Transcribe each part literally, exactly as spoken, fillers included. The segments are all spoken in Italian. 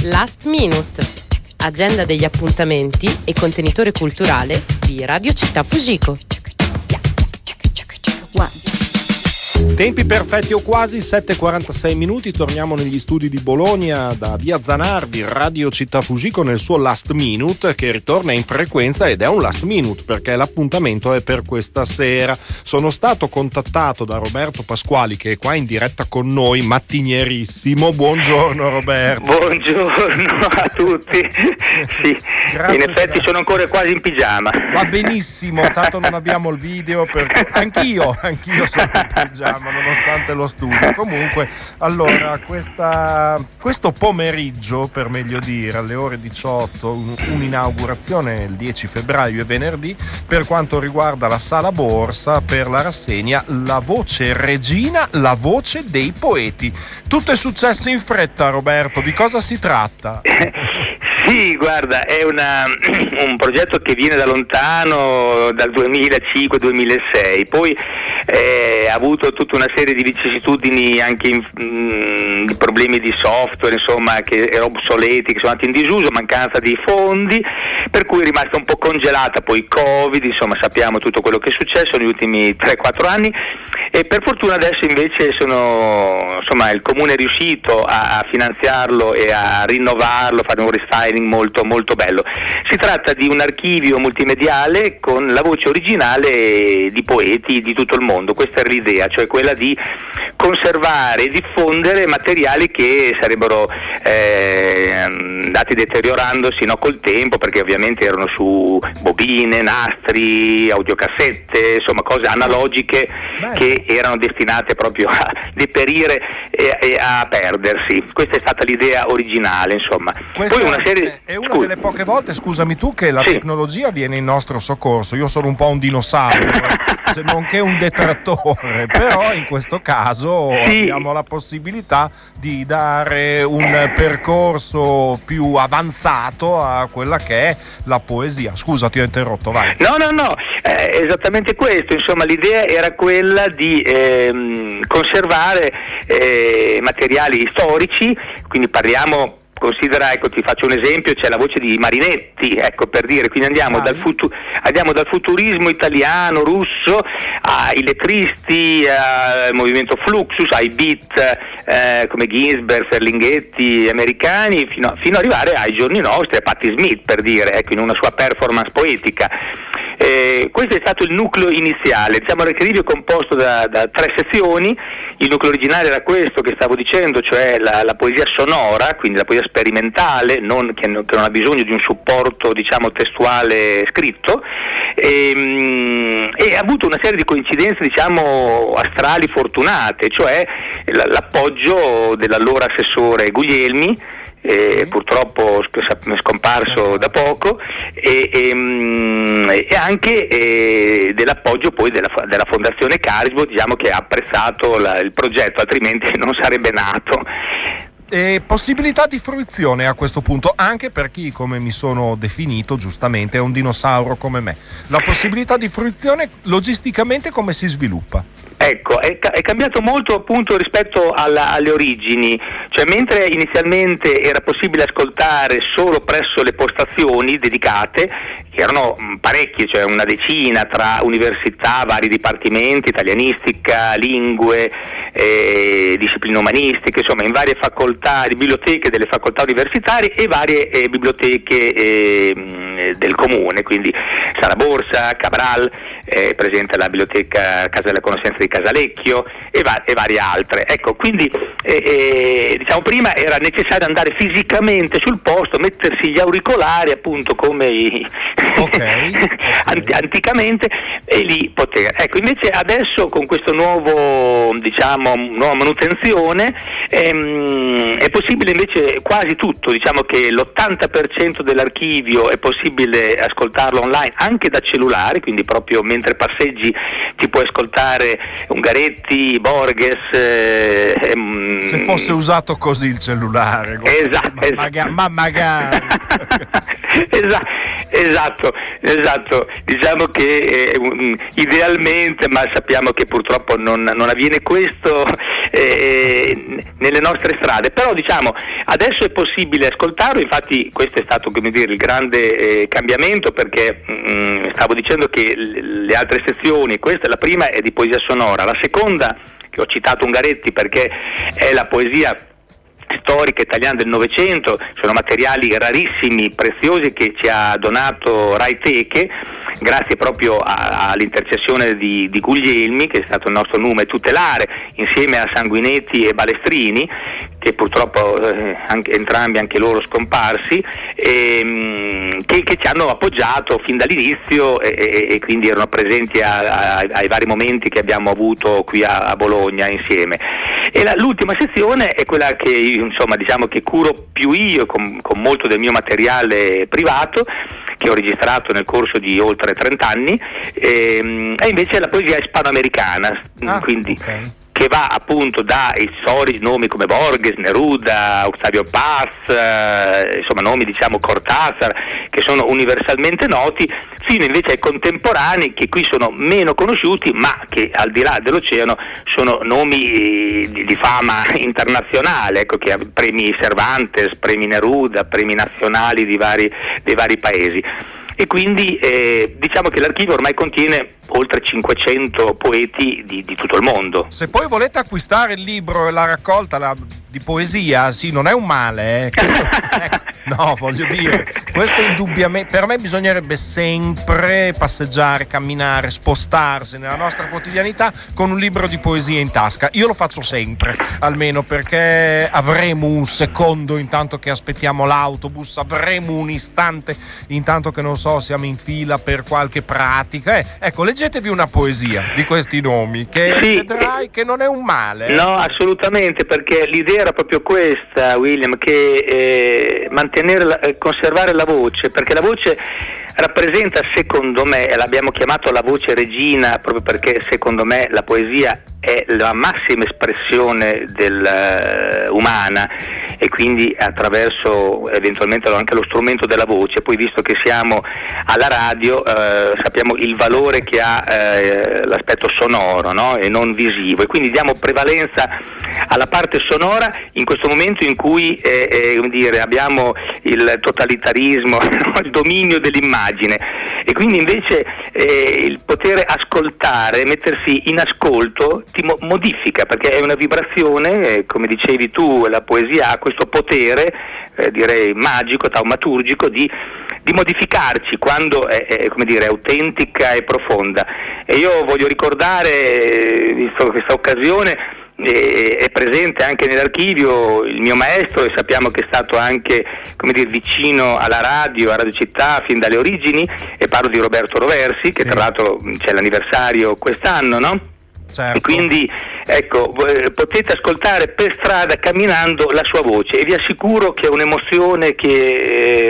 Last Minute, agenda degli appuntamenti e contenitore culturale di Radio Città Fugico. Tempi perfetti o quasi, sette e quarantasei minuti, torniamo negli studi di Bologna da via Zanardi, Radio Città Fugico nel suo Last Minute che ritorna in frequenza ed è un Last Minute perché l'appuntamento è per questa sera. Sono stato contattato da Roberto Pasquali che è qua in diretta con noi, mattinierissimo. Buongiorno Roberto. Buongiorno a tutti. Sì, grazie, in effetti grazie. Sono ancora quasi in pigiama. Va benissimo, tanto non abbiamo il video perché anch'io, anch'io sono in pigiama nonostante lo studio. Comunque, allora, questa, questo pomeriggio, per meglio dire, alle ore diciotto, un, un'inaugurazione il dieci febbraio e venerdì per quanto riguarda la Sala Borsa per la rassegna La Voce Regina, la voce dei poeti. Tutto è successo in fretta, Roberto, di cosa si tratta? Sì, guarda, è una, un progetto che viene da lontano, dal duemilacinque duemilasei, poi eh, ha avuto tutta una serie di vicissitudini, anche in, mh, di problemi di software, insomma, che erano obsoleti, che sono andati in disuso, mancanza di fondi, per cui è rimasta un po' congelata, poi Covid, insomma sappiamo tutto quello che è successo negli ultimi tre quattro anni, e per fortuna adesso invece sono, insomma, il comune è riuscito a, a finanziarlo e a rinnovarlo, fare un restyling molto molto bello. Si tratta di un archivio multimediale con la voce originale di poeti di tutto il mondo. Questa era l'idea, cioè quella di conservare e diffondere materiali che sarebbero eh, andati deteriorandosi, no, col tempo, perché ovviamente erano su bobine, nastri, audiocassette, insomma cose analogiche che erano destinate proprio a deperire e, e a perdersi. Questa è stata l'idea originale, insomma. Questa Poi una serie... è una Scusa. delle poche volte, scusami tu, che la sì. tecnologia viene in nostro soccorso. Io sono un po' un dinosauro, se non che un detrattore, però in questo caso sì. abbiamo la possibilità di dare un percorso più avanzato a quella che è la poesia. Scusa, ti ho interrotto, vai. No, no, no, è esattamente questo. Insomma, l'idea era quella di ehm, conservare eh, materiali storici, quindi parliamo... Considera, ecco, ti faccio un esempio, c'è la voce di Marinetti, ecco, per dire, quindi andiamo, dal, futu- andiamo dal futurismo italiano, russo, ai lettristi, al movimento Fluxus, ai beat eh, come Ginsberg, Ferlinghetti, americani, fino, fino ad arrivare ai giorni nostri, a Patti Smith, per dire, ecco, in una sua performance poetica. Eh, questo è stato il nucleo iniziale. Diciamo, l'archivio è composto da, da tre sezioni. Il nucleo originale era questo che stavo dicendo, cioè la, la poesia sonora, quindi la poesia sperimentale, non, che, che non ha bisogno di un supporto, diciamo, testuale scritto, e, e ha avuto una serie di coincidenze, diciamo, astrali fortunate, cioè l'appoggio dell'allora assessore Guglielmi, Eh, purtroppo è scomparso da poco, e, e, e anche eh, dell'appoggio poi della, della Fondazione Carisbo, diciamo, che ha apprezzato la, il progetto, altrimenti non sarebbe nato. E possibilità di fruizione a questo punto anche per chi, come mi sono definito giustamente, è un dinosauro come me. La possibilità di fruizione logisticamente come si sviluppa? Ecco, è, è cambiato molto appunto rispetto alla, alle origini, cioè mentre inizialmente era possibile ascoltare solo presso le postazioni dedicate, che erano parecchie, cioè una decina tra università, vari dipartimenti, italianistica, lingue, eh, discipline umanistiche, insomma in varie facoltà, biblioteche delle facoltà universitarie e varie eh, biblioteche eh, del comune, quindi Sala Borsa, Cabral, eh, presente la biblioteca Casa della Conoscenza di Casalecchio e, va- e varie altre. Ecco, quindi eh, eh, diciamo prima era necessario andare fisicamente sul posto, mettersi gli auricolari, appunto come i okay, okay. Ant- anticamente, e lì poter. Ecco, invece adesso con questo nuovo, diciamo, nuova manutenzione ehm, è possibile invece quasi tutto, diciamo che l'ottanta per cento dell'archivio è possibile ascoltarlo online anche da cellulare, quindi proprio mentre passeggi ti puoi ascoltare Ungaretti, Borges. Eh, ehm, Se fosse usato così il cellulare. Esatto, ma, esatto. Maga- ma magari. esatto, esatto, esatto. diciamo che eh, idealmente, ma sappiamo che purtroppo non, non avviene questo eh, nelle nostre strade, però diciamo adesso è possibile ascoltarlo. Infatti questo è stato, come dire, il grande eh, cambiamento, perché mh, stavo dicendo che le altre sezioni, questa la prima è di poesia sonora, la seconda, che ho citato Ungaretti perché è la poesia storica italiana del Novecento, sono materiali rarissimi, preziosi, che ci ha donato Rai Teche, grazie proprio a, all'intercessione di, di Guglielmi, che è stato il nostro nume tutelare, insieme a Sanguinetti e Balestrini, che purtroppo eh, anche, entrambi anche loro scomparsi, e, che, che ci hanno appoggiato fin dall'inizio e, e, e quindi erano presenti a, a, ai vari momenti che abbiamo avuto qui a, a Bologna insieme. E la, l'ultima sezione è quella che insomma diciamo che curo più io, con, con molto del mio materiale privato, che ho registrato nel corso di oltre trenta anni, e, e invece la poesia ispanoamericana, ah, quindi okay. che va appunto dai storici nomi come Borges, Neruda, Octavio Paz, eh, insomma nomi diciamo Cortázar, che sono universalmente noti, fino invece ai contemporanei, che qui sono meno conosciuti, ma che al di là dell'oceano sono nomi di, di fama internazionale, ecco, che premi Cervantes, premi Neruda, premi nazionali di vari, dei vari paesi. E quindi eh, diciamo che l'archivio ormai contiene oltre cinquecento poeti di, di tutto il mondo. Se poi volete acquistare il libro e la raccolta la, di poesia, sì, non è un male, eh. Questo, ecco, no, voglio dire, questo indubbiamente, per me bisognerebbe sempre passeggiare, camminare, spostarsi nella nostra quotidianità con un libro di poesia in tasca. Io lo faccio sempre, almeno perché avremo un secondo intanto che aspettiamo l'autobus, avremo un istante intanto che non so, siamo in fila per qualche pratica. Eh, ecco, leggetevi una poesia di questi nomi, che sì, vedrai che non è un male. No, assolutamente, perché l'idea era proprio questa, William, che eh, mantenere, la, eh, conservare la voce, perché la voce rappresenta, secondo me, e l'abbiamo chiamato la voce regina proprio perché secondo me la poesia è la massima espressione del, uh, umana, e quindi attraverso eventualmente anche lo strumento della voce. Poi, visto che siamo alla radio, uh, sappiamo il valore che ha uh, l'aspetto sonoro, no? E non visivo, e quindi diamo prevalenza alla parte sonora in questo momento in cui eh, eh, come dire, abbiamo il totalitarismo, il dominio dell'immagine, e quindi invece eh, il poter ascoltare, mettersi in ascolto ti mo- modifica, perché è una vibrazione, eh, come dicevi tu, la poesia ha questo potere, eh, direi magico, taumaturgico, di, di modificarci quando è, è, come dire, autentica e profonda. E io voglio ricordare, visto questa occasione, è presente anche nell'archivio il mio maestro, e sappiamo che è stato anche, come dire, vicino alla radio, a Radio Città fin dalle origini, e parlo di Roberto Roversi, che sì. Tra l'altro c'è l'anniversario quest'anno, no? Certo. E quindi ecco, potete ascoltare per strada camminando la sua voce, e vi assicuro che è un'emozione che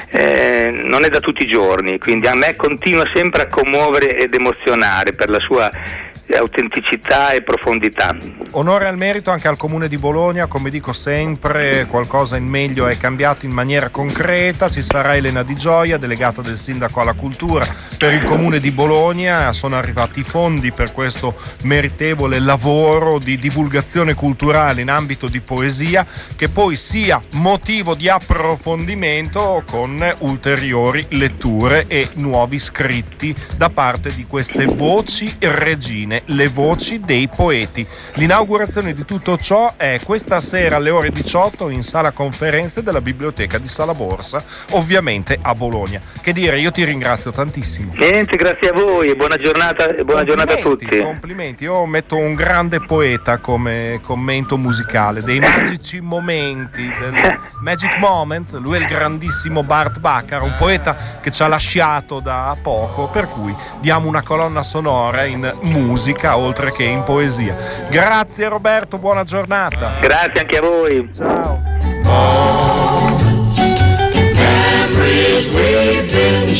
eh, non è da tutti i giorni, quindi a me continua sempre a commuovere ed emozionare per la sua autenticità e profondità. Onore al merito anche al Comune di Bologna, come dico sempre, qualcosa in meglio è cambiato in maniera concreta. Ci sarà Elena Di Gioia, delegata del Sindaco alla Cultura per il Comune di Bologna. Sono arrivati i fondi per questo meritevole lavoro di divulgazione culturale in ambito di poesia, che poi sia motivo di approfondimento con ulteriori letture e nuovi scritti da parte di queste voci regine, le voci dei poeti. L'inaugurazione di tutto ciò è questa sera alle ore diciotto in sala conferenze della biblioteca di Sala Borsa, ovviamente a Bologna. Che dire, io ti ringrazio tantissimo. Niente, grazie a voi e buona giornata, e buona giornata a tutti. Complimenti, io metto un grande poeta come commento musicale dei magici momenti, del Magic Moment. Lui è il grandissimo Burt Bacharach, un poeta che ci ha lasciato da poco, per cui diamo una colonna sonora in musica oltre che in poesia. Grazie Roberto, buona giornata. Grazie anche a voi. Ciao. Moments, memories we've been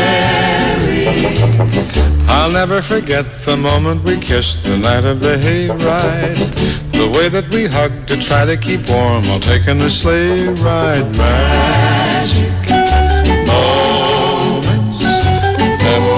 sharing. I'll never forget the moment we kissed the night of the hayride. The way that we hugged to try to keep warm while taking the sleigh ride. Magic moments, memories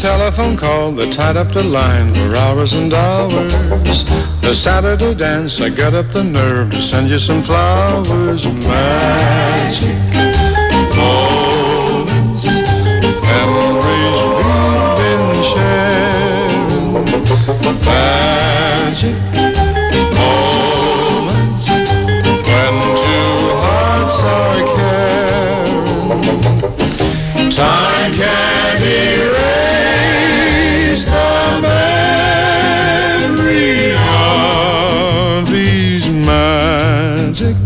telephone call that tied up the line for hours and hours. The Saturday dance, I got up the nerve to send you some flowers. Magic moments, memories we've been sharing. Magic moments when two hearts are caring. Time can't erase the memory of these magic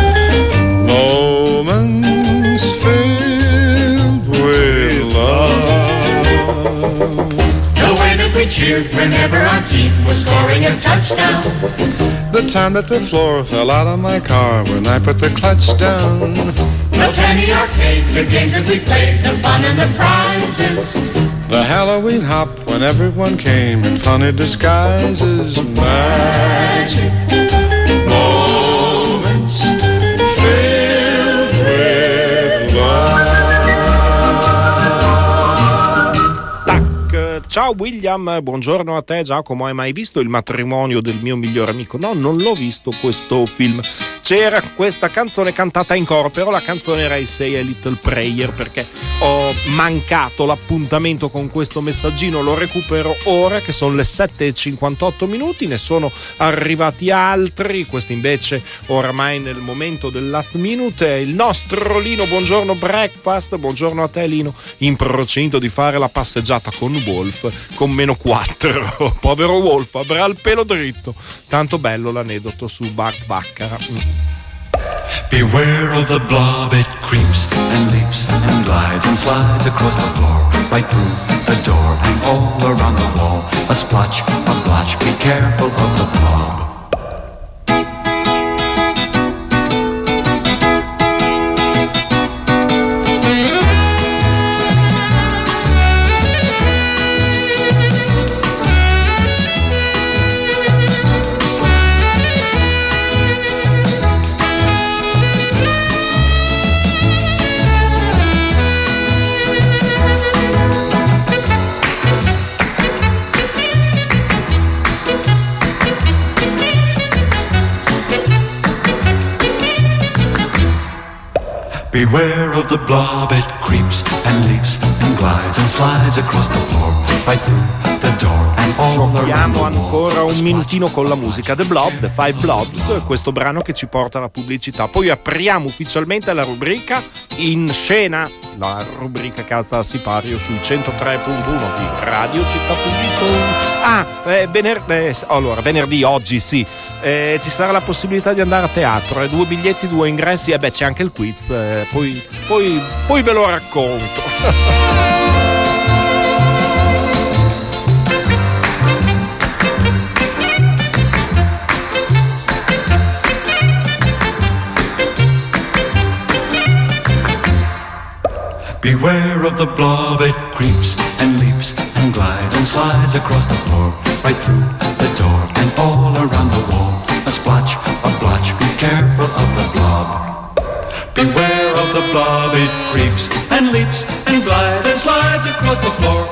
moments filled with love. The way that we cheered whenever our team was scoring a touchdown. The time that the floor fell out of my car when I put the clutch down. The penny arcade, the games that we played, the fun and the prizes. The Halloween hop when everyone came in funny disguises. Magic moments filled with love. Tac, ciao William, buongiorno a te Giacomo. Hai mai visto Il matrimonio del mio migliore amico? No, non l'ho visto questo film. C'era questa canzone cantata in coro, però la canzone era I Say a Little Prayer, perché ho mancato l'appuntamento con questo messaggino. Lo recupero ora che sono le sette e cinquantotto minuti, ne sono arrivati altri, questi invece oramai nel momento del last minute. Il nostro Lino, buongiorno breakfast, buongiorno a te Lino, in procinto di fare la passeggiata con Wolf con meno quattro. Povero Wolf, avrà il pelo dritto. Tanto bello l'aneddoto su Bart Baccara. Beware of the blob, it creeps and leaps and glides and slides across the floor, right through the door and all around the wall. A splotch, a blotch, be careful of the blob. Beware of the blob, it creeps and leaps and glides and slides across the floor, right through the door and all around the wall. Ancora un minutino con la musica. The Blob, The Five Blobs, questo brano che ci porta alla pubblicità. Poi apriamo ufficialmente la rubrica In Scena, la rubrica Casa Sipario sul centotré virgola uno di Radio Città Fugico. Ah, eh, venerdì, eh, allora, venerdì, oggi sì, eh, ci sarà la possibilità di andare a teatro, eh, due biglietti, due ingressi, e eh, beh c'è anche il quiz, eh, poi, poi, poi ve lo racconto. Beware of the blob, it creeps and leaps and glides and slides across the floor, right through the door and all around the wall. A splotch, a blotch, be careful of the blob. Beware of the blob, it creeps and leaps and glides and slides across the floor,